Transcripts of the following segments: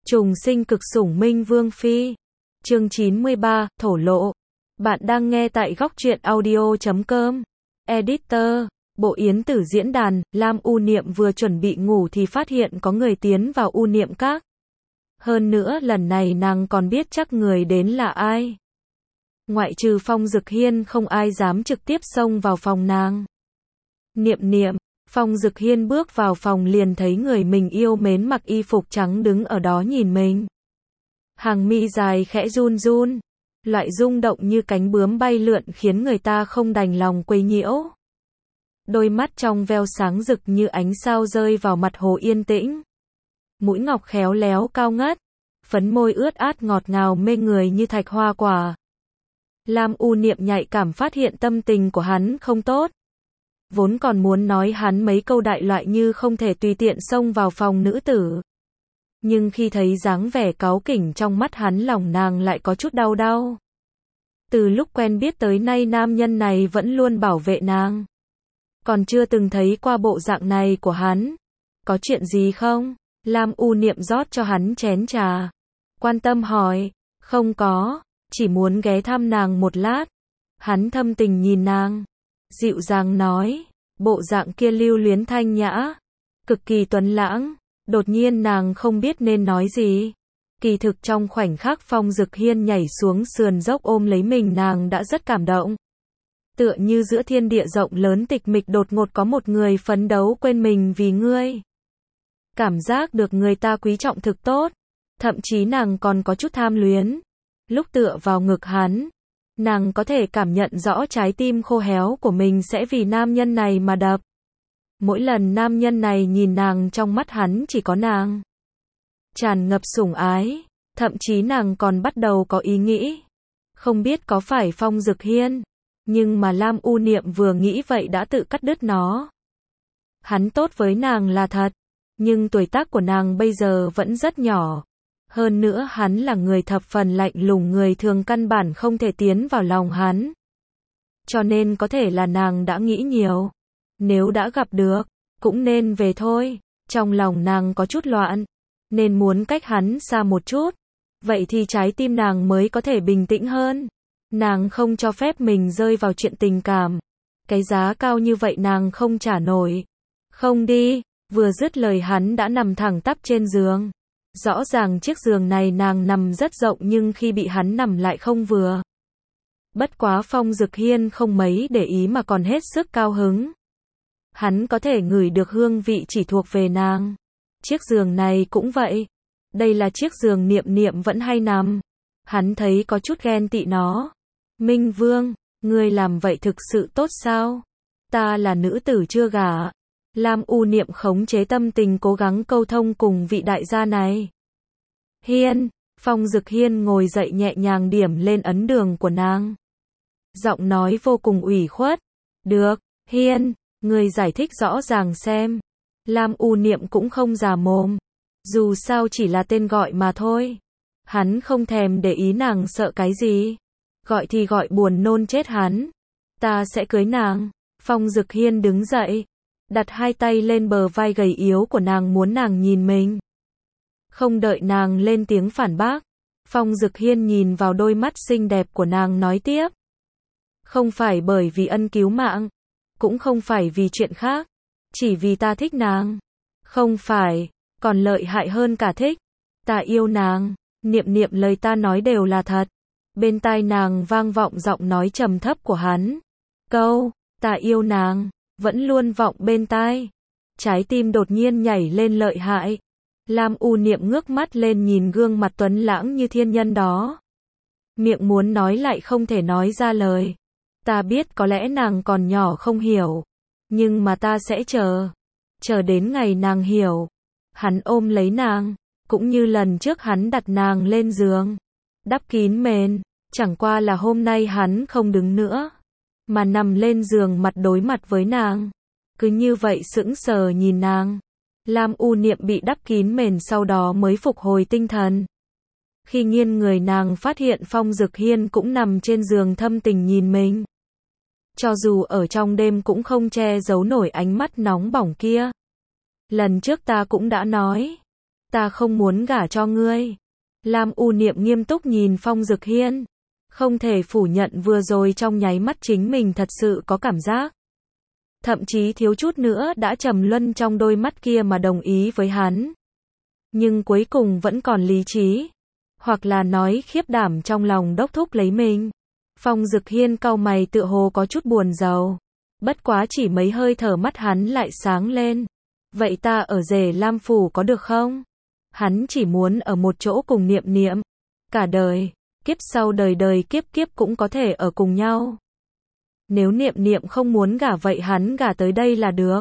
Trùng sinh cực sủng Minh Vương Phi. Chương 93, thổ lộ. Bạn đang nghe tại góc truyện audio.com. Editor, Bộ Yến Tử diễn đàn. Lam U Niệm vừa chuẩn bị ngủ thì phát hiện có người tiến vào U Niệm Các. Hơn nữa lần này nàng còn biết chắc người đến là ai. Ngoại trừ Phong Dực Hiên không ai dám trực tiếp xông vào phòng nàng. Niệm niệm. Phong Dực Hiên bước vào phòng liền thấy người mình yêu mến mặc y phục trắng đứng ở đó nhìn mình. Hàng mi dài khẽ run run, loại rung động như cánh bướm bay lượn khiến người ta không đành lòng quấy nhiễu. Đôi mắt trong veo sáng rực như ánh sao rơi vào mặt hồ yên tĩnh. Mũi ngọc khéo léo cao ngất, phấn môi ướt át ngọt ngào mê người như thạch hoa quả. Lam U Niệm nhạy cảm phát hiện tâm tình của hắn không tốt. Vốn còn muốn nói hắn mấy câu đại loại như không thể tùy tiện xông vào phòng nữ tử. Nhưng khi thấy dáng vẻ cáu kỉnh trong mắt hắn lòng nàng lại có chút đau đau. Từ lúc quen biết tới nay nam nhân này vẫn luôn bảo vệ nàng. Còn chưa từng thấy qua bộ dạng này của hắn. Có chuyện gì không? Lam U Niệm rót cho hắn chén trà. Quan tâm hỏi. Không có, chỉ muốn ghé thăm nàng một lát. Hắn thâm tình nhìn nàng. Dịu dàng nói, bộ dạng kia lưu luyến thanh nhã, cực kỳ tuấn lãng, đột nhiên nàng không biết nên nói gì. Kỳ thực trong khoảnh khắc Phong Dực Hiên nhảy xuống sườn dốc ôm lấy mình nàng đã rất cảm động. Tựa như giữa thiên địa rộng lớn tịch mịch đột ngột có một người phấn đấu quên mình vì ngươi. Cảm giác được người ta quý trọng thực tốt, thậm chí nàng còn có chút tham luyến. Lúc tựa vào ngực hắn, nàng có thể cảm nhận rõ trái tim khô héo của mình sẽ vì nam nhân này mà đập. Mỗi lần nam nhân này nhìn nàng trong mắt hắn chỉ có nàng. Tràn ngập sủng ái, thậm chí nàng còn bắt đầu có ý nghĩ. Không biết có phải Phong Dực Hiên, nhưng mà Lam U Niệm vừa nghĩ vậy đã tự cắt đứt nó. Hắn tốt với nàng là thật, nhưng tuổi tác của nàng bây giờ vẫn rất nhỏ. Hơn nữa hắn là người thập phần lạnh lùng người thường căn bản không thể tiến vào lòng hắn. Cho nên có thể là nàng đã nghĩ nhiều. Nếu đã gặp được, cũng nên về thôi. Trong lòng nàng có chút loạn, nên muốn cách hắn xa một chút. Vậy thì trái tim nàng mới có thể bình tĩnh hơn. Nàng không cho phép mình rơi vào chuyện tình cảm. Cái giá cao như vậy nàng không trả nổi. Không đi, vừa dứt lời hắn đã nằm thẳng tắp trên giường. Rõ ràng chiếc giường này nàng nằm rất rộng nhưng khi bị hắn nằm lại không vừa. Bất quá Phong Dực Hiên không mấy để ý mà còn hết sức cao hứng. Hắn có thể ngửi được hương vị chỉ thuộc về nàng. Chiếc giường này cũng vậy. Đây là chiếc giường Niệm Niệm vẫn hay nằm. Hắn thấy có chút ghen tị nó. Minh Vương, ngươi làm vậy thực sự tốt sao? Ta là nữ tử chưa gả. Lam U Niệm khống chế tâm tình cố gắng câu thông cùng vị đại gia này. Hiên, Phong Dực Hiên ngồi dậy nhẹ nhàng điểm lên ấn đường của nàng. Giọng nói vô cùng ủy khuất. Được, Hiên, người giải thích rõ ràng xem. Lam U Niệm cũng không già mồm. Dù sao chỉ là tên gọi mà thôi. Hắn không thèm để ý nàng sợ cái gì. Gọi thì gọi buồn nôn chết hắn. Ta sẽ cưới nàng. Phong Dực Hiên đứng dậy. Đặt hai tay lên bờ vai gầy yếu của nàng muốn nàng nhìn mình. Không đợi nàng lên tiếng phản bác. Phong Dực Hiên nhìn vào đôi mắt xinh đẹp của nàng nói tiếp. Không phải bởi vì ân cứu mạng. Cũng không phải vì chuyện khác. Chỉ vì ta thích nàng. Không phải, còn lợi hại hơn cả thích. Ta yêu nàng. Niệm niệm lời ta nói đều là thật. Bên tai nàng vang vọng giọng nói trầm thấp của hắn. Câu, ta yêu nàng. Vẫn luôn vọng bên tai. Trái tim đột nhiên nhảy lên lợi hại. Lam U Niệm ngước mắt lên nhìn gương mặt tuấn lãng như thiên nhân đó. Miệng muốn nói lại không thể nói ra lời. Ta biết có lẽ nàng còn nhỏ không hiểu. Nhưng mà ta sẽ chờ. Chờ đến ngày nàng hiểu. Hắn ôm lấy nàng. Cũng như lần trước hắn đặt nàng lên giường. Đắp kín mền. Chẳng qua là hôm nay hắn không đứng nữa. Mà nằm lên giường mặt đối mặt với nàng. Cứ như vậy sững sờ nhìn nàng. Lam U Niệm bị đắp kín mền sau đó mới phục hồi tinh thần. Khi nghiêng người nàng phát hiện Phong Dực Hiên cũng nằm trên giường thâm tình nhìn mình. Cho dù ở trong đêm cũng không che giấu nổi ánh mắt nóng bỏng kia. Lần trước ta cũng đã nói. Ta không muốn gả cho ngươi. Lam U Niệm nghiêm túc nhìn Phong Dực Hiên. Không thể phủ nhận vừa rồi trong nháy mắt chính mình thật sự có cảm giác. Thậm chí thiếu chút nữa đã trầm luân trong đôi mắt kia mà đồng ý với hắn. Nhưng cuối cùng vẫn còn lý trí. Hoặc là nói khiếp đảm trong lòng đốc thúc lấy mình. Phong Dực Hiên cau mày tựa hồ có chút buồn rầu. Bất quá chỉ mấy hơi thở mắt hắn lại sáng lên. Vậy ta ở Rể Lam Phủ có được không? Hắn chỉ muốn ở một chỗ cùng Niệm Niệm. Cả đời, kiếp sau đời đời kiếp kiếp cũng có thể ở cùng nhau. Nếu Niệm Niệm không muốn gả vậy hắn gả tới đây là được.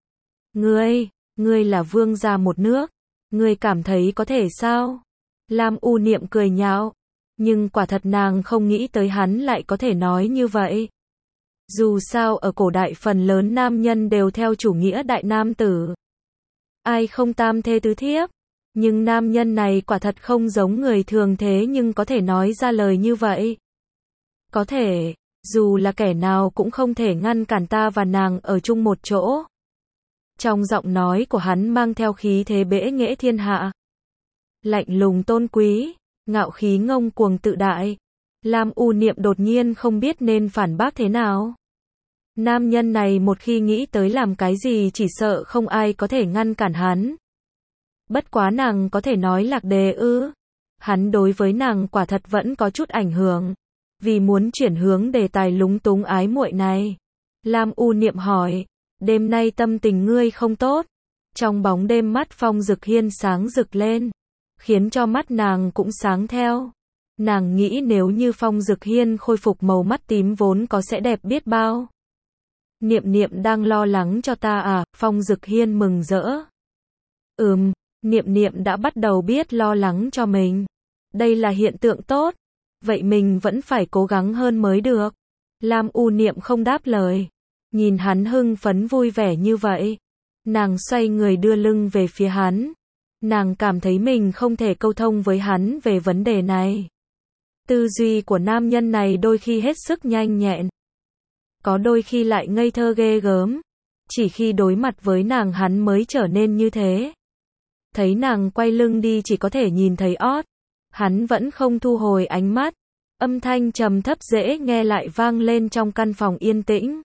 Ngươi là vương gia một nước. Ngươi cảm thấy có thể sao? Lam U Niệm cười nhạo. Nhưng quả thật nàng không nghĩ tới hắn lại có thể nói như vậy. Dù sao ở cổ đại phần lớn nam nhân đều theo chủ nghĩa đại nam tử. Ai không tam thê tứ thiếp. Nhưng nam nhân này quả thật không giống người thường thế nhưng có thể nói ra lời như vậy. Có thể, dù là kẻ nào cũng không thể ngăn cản ta và nàng ở chung một chỗ. Trong giọng nói của hắn mang theo khí thế bẽ nghễ thiên hạ. Lạnh lùng tôn quý, ngạo khí ngông cuồng tự đại. Lam U Niệm đột nhiên không biết nên phản bác thế nào. Nam nhân này một khi nghĩ tới làm cái gì chỉ sợ không ai có thể ngăn cản hắn. Bất quá nàng có thể nói lạc đề ư. Hắn đối với nàng quả thật vẫn có chút ảnh hưởng. Vì muốn chuyển hướng đề tài lúng túng ái muội này. Lam U Niệm hỏi, đêm nay tâm tình ngươi không tốt. Trong bóng đêm mắt Phong Dực Hiên sáng rực lên. Khiến cho mắt nàng cũng sáng theo. Nàng nghĩ nếu như Phong Dực Hiên khôi phục màu mắt tím vốn có sẽ đẹp biết bao. Niệm Niệm đang lo lắng cho ta à? Phong Dực Hiên mừng rỡ. Niệm Niệm đã bắt đầu biết lo lắng cho mình. Đây là hiện tượng tốt. Vậy mình vẫn phải cố gắng hơn mới được. Lam U Niệm không đáp lời. Nhìn hắn hưng phấn vui vẻ như vậy. Nàng xoay người đưa lưng về phía hắn. Nàng cảm thấy mình không thể câu thông với hắn về vấn đề này. Tư duy của nam nhân này đôi khi hết sức nhanh nhẹn. Có đôi khi lại ngây thơ ghê gớm. Chỉ khi đối mặt với nàng hắn mới trở nên như thế. Thấy nàng quay lưng đi chỉ có thể nhìn thấy ót. Hắn vẫn không thu hồi ánh mắt. Âm thanh trầm thấp dễ nghe lại vang lên trong căn phòng yên tĩnh.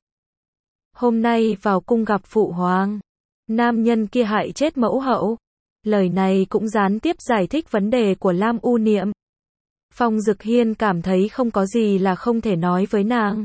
Hôm nay vào cung gặp phụ hoàng. Nam nhân kia hại chết mẫu hậu. Lời này cũng gián tiếp giải thích vấn đề của Lam U Niệm. Phong Dực Hiên cảm thấy không có gì là không thể nói với nàng.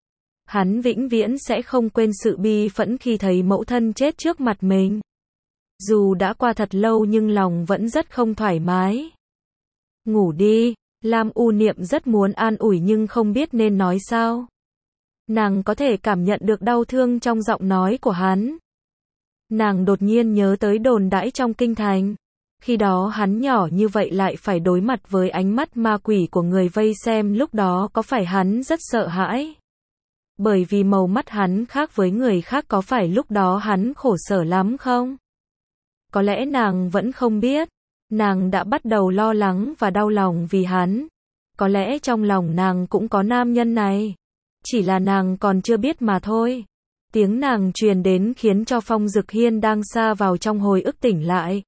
Hắn vĩnh viễn sẽ không quên sự bi phẫn khi thấy mẫu thân chết trước mặt mình. Dù đã qua thật lâu nhưng lòng vẫn rất không thoải mái. Ngủ đi, Lam U Niệm rất muốn an ủi nhưng không biết nên nói sao. Nàng có thể cảm nhận được đau thương trong giọng nói của hắn. Nàng đột nhiên nhớ tới đồn đãi trong kinh thành. Khi đó hắn nhỏ như vậy lại phải đối mặt với ánh mắt ma quỷ của người vây xem, lúc đó có phải hắn rất sợ hãi? Bởi vì màu mắt hắn khác với người khác, có phải lúc đó hắn khổ sở lắm không? Có lẽ nàng vẫn không biết. Nàng đã bắt đầu lo lắng và đau lòng vì hắn. Có lẽ trong lòng nàng cũng có nam nhân này. Chỉ là nàng còn chưa biết mà thôi. Tiếng nàng truyền đến khiến cho Phong Dực Hiên đang sa vào trong hồi ức tỉnh lại.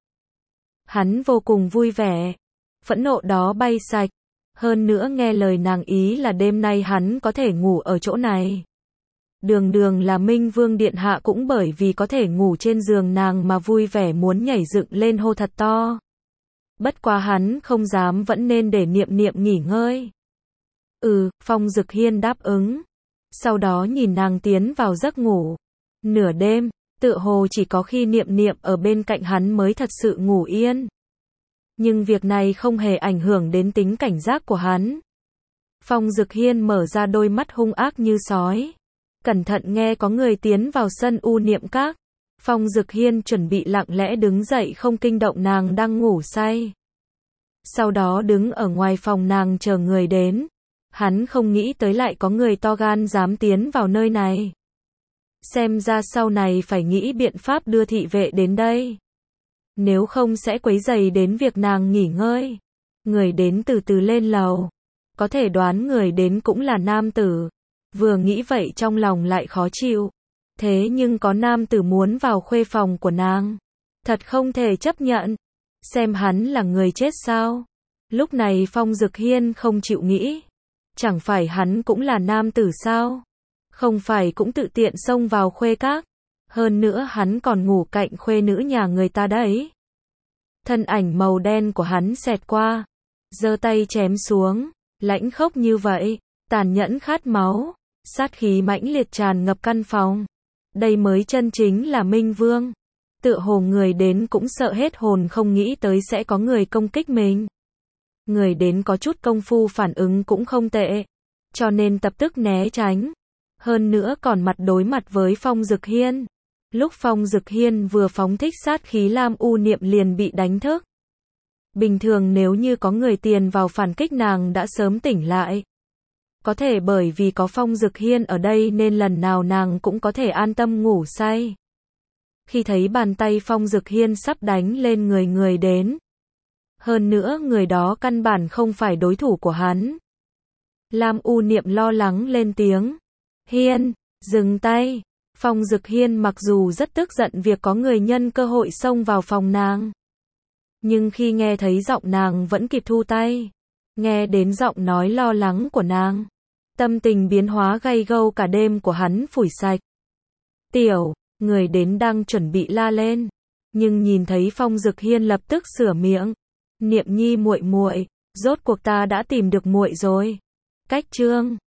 Hắn vô cùng vui vẻ. Phẫn nộ đó bay sạch. Hơn nữa nghe lời nàng ý là đêm nay hắn có thể ngủ ở chỗ này. Đường đường là Minh Vương Điện Hạ cũng bởi vì có thể ngủ trên giường nàng mà vui vẻ muốn nhảy dựng lên hô thật to. Bất quá hắn không dám, vẫn nên để Niệm Niệm nghỉ ngơi. Phong Dực Hiên đáp ứng. Sau đó nhìn nàng tiến vào giấc ngủ. Nửa đêm, tựa hồ chỉ có khi Niệm Niệm ở bên cạnh hắn mới thật sự ngủ yên. Nhưng việc này không hề ảnh hưởng đến tính cảnh giác của hắn. Phong Dực Hiên mở ra đôi mắt hung ác như sói. Cẩn thận nghe có người tiến vào sân U Niệm Các. Phong Dực Hiên chuẩn bị lặng lẽ đứng dậy không kinh động nàng đang ngủ say. Sau đó đứng ở ngoài phòng nàng chờ người đến. Hắn không nghĩ tới lại có người to gan dám tiến vào nơi này. Xem ra sau này phải nghĩ biện pháp đưa thị vệ đến đây. Nếu không sẽ quấy rầy đến việc nàng nghỉ ngơi. Người đến từ từ lên lầu. Có thể đoán người đến cũng là nam tử. Vừa nghĩ vậy trong lòng lại khó chịu. Thế nhưng có nam tử muốn vào khuê phòng của nàng. Thật không thể chấp nhận. xem hắn là người chết sao? Lúc này Phong Dực Hiên không chịu nghĩ. Chẳng phải hắn cũng là nam tử sao? Không phải cũng tự tiện xông vào khuê các? Hơn nữa hắn còn ngủ cạnh khuê nữ nhà người ta đấy. Thân ảnh màu đen của hắn xẹt qua, giơ tay chém xuống, lãnh khốc như vậy, tàn nhẫn khát máu, sát khí mãnh liệt tràn ngập căn phòng. Đây mới chân chính là Minh Vương. Tựa hồ người đến cũng sợ hết hồn, không nghĩ tới sẽ có người công kích mình. Người đến có chút công phu phản ứng cũng không tệ, cho nên tập tức né tránh. Hơn nữa còn mặt đối mặt với Phong Dực Hiên. Lúc Phong Dực Hiên vừa phóng thích sát khí, Lam U Niệm liền bị đánh thức. Bình thường nếu như có người tiền vào phản kích nàng đã sớm tỉnh lại. Có thể bởi vì có Phong Dực Hiên ở đây nên lần nào nàng cũng có thể an tâm ngủ say. Khi thấy bàn tay Phong Dực Hiên sắp đánh lên người đến. Hơn nữa người đó căn bản không phải đối thủ của hắn. Lam U Niệm lo lắng lên tiếng. Hiên, dừng tay. Phong Dực Hiên mặc dù rất tức giận việc có người nhân cơ hội xông vào phòng nàng. Nhưng khi nghe thấy giọng nàng vẫn kịp thu tay. Nghe đến giọng nói lo lắng của nàng. Tâm tình biến hóa gay gâu cả đêm của hắn phủi sạch. Tiểu, người đến đang chuẩn bị la lên. Nhưng nhìn thấy Phong Dực Hiên lập tức sửa miệng. Niệm Nhi muội muội, rốt cuộc ta đã tìm được muội rồi. Cách chương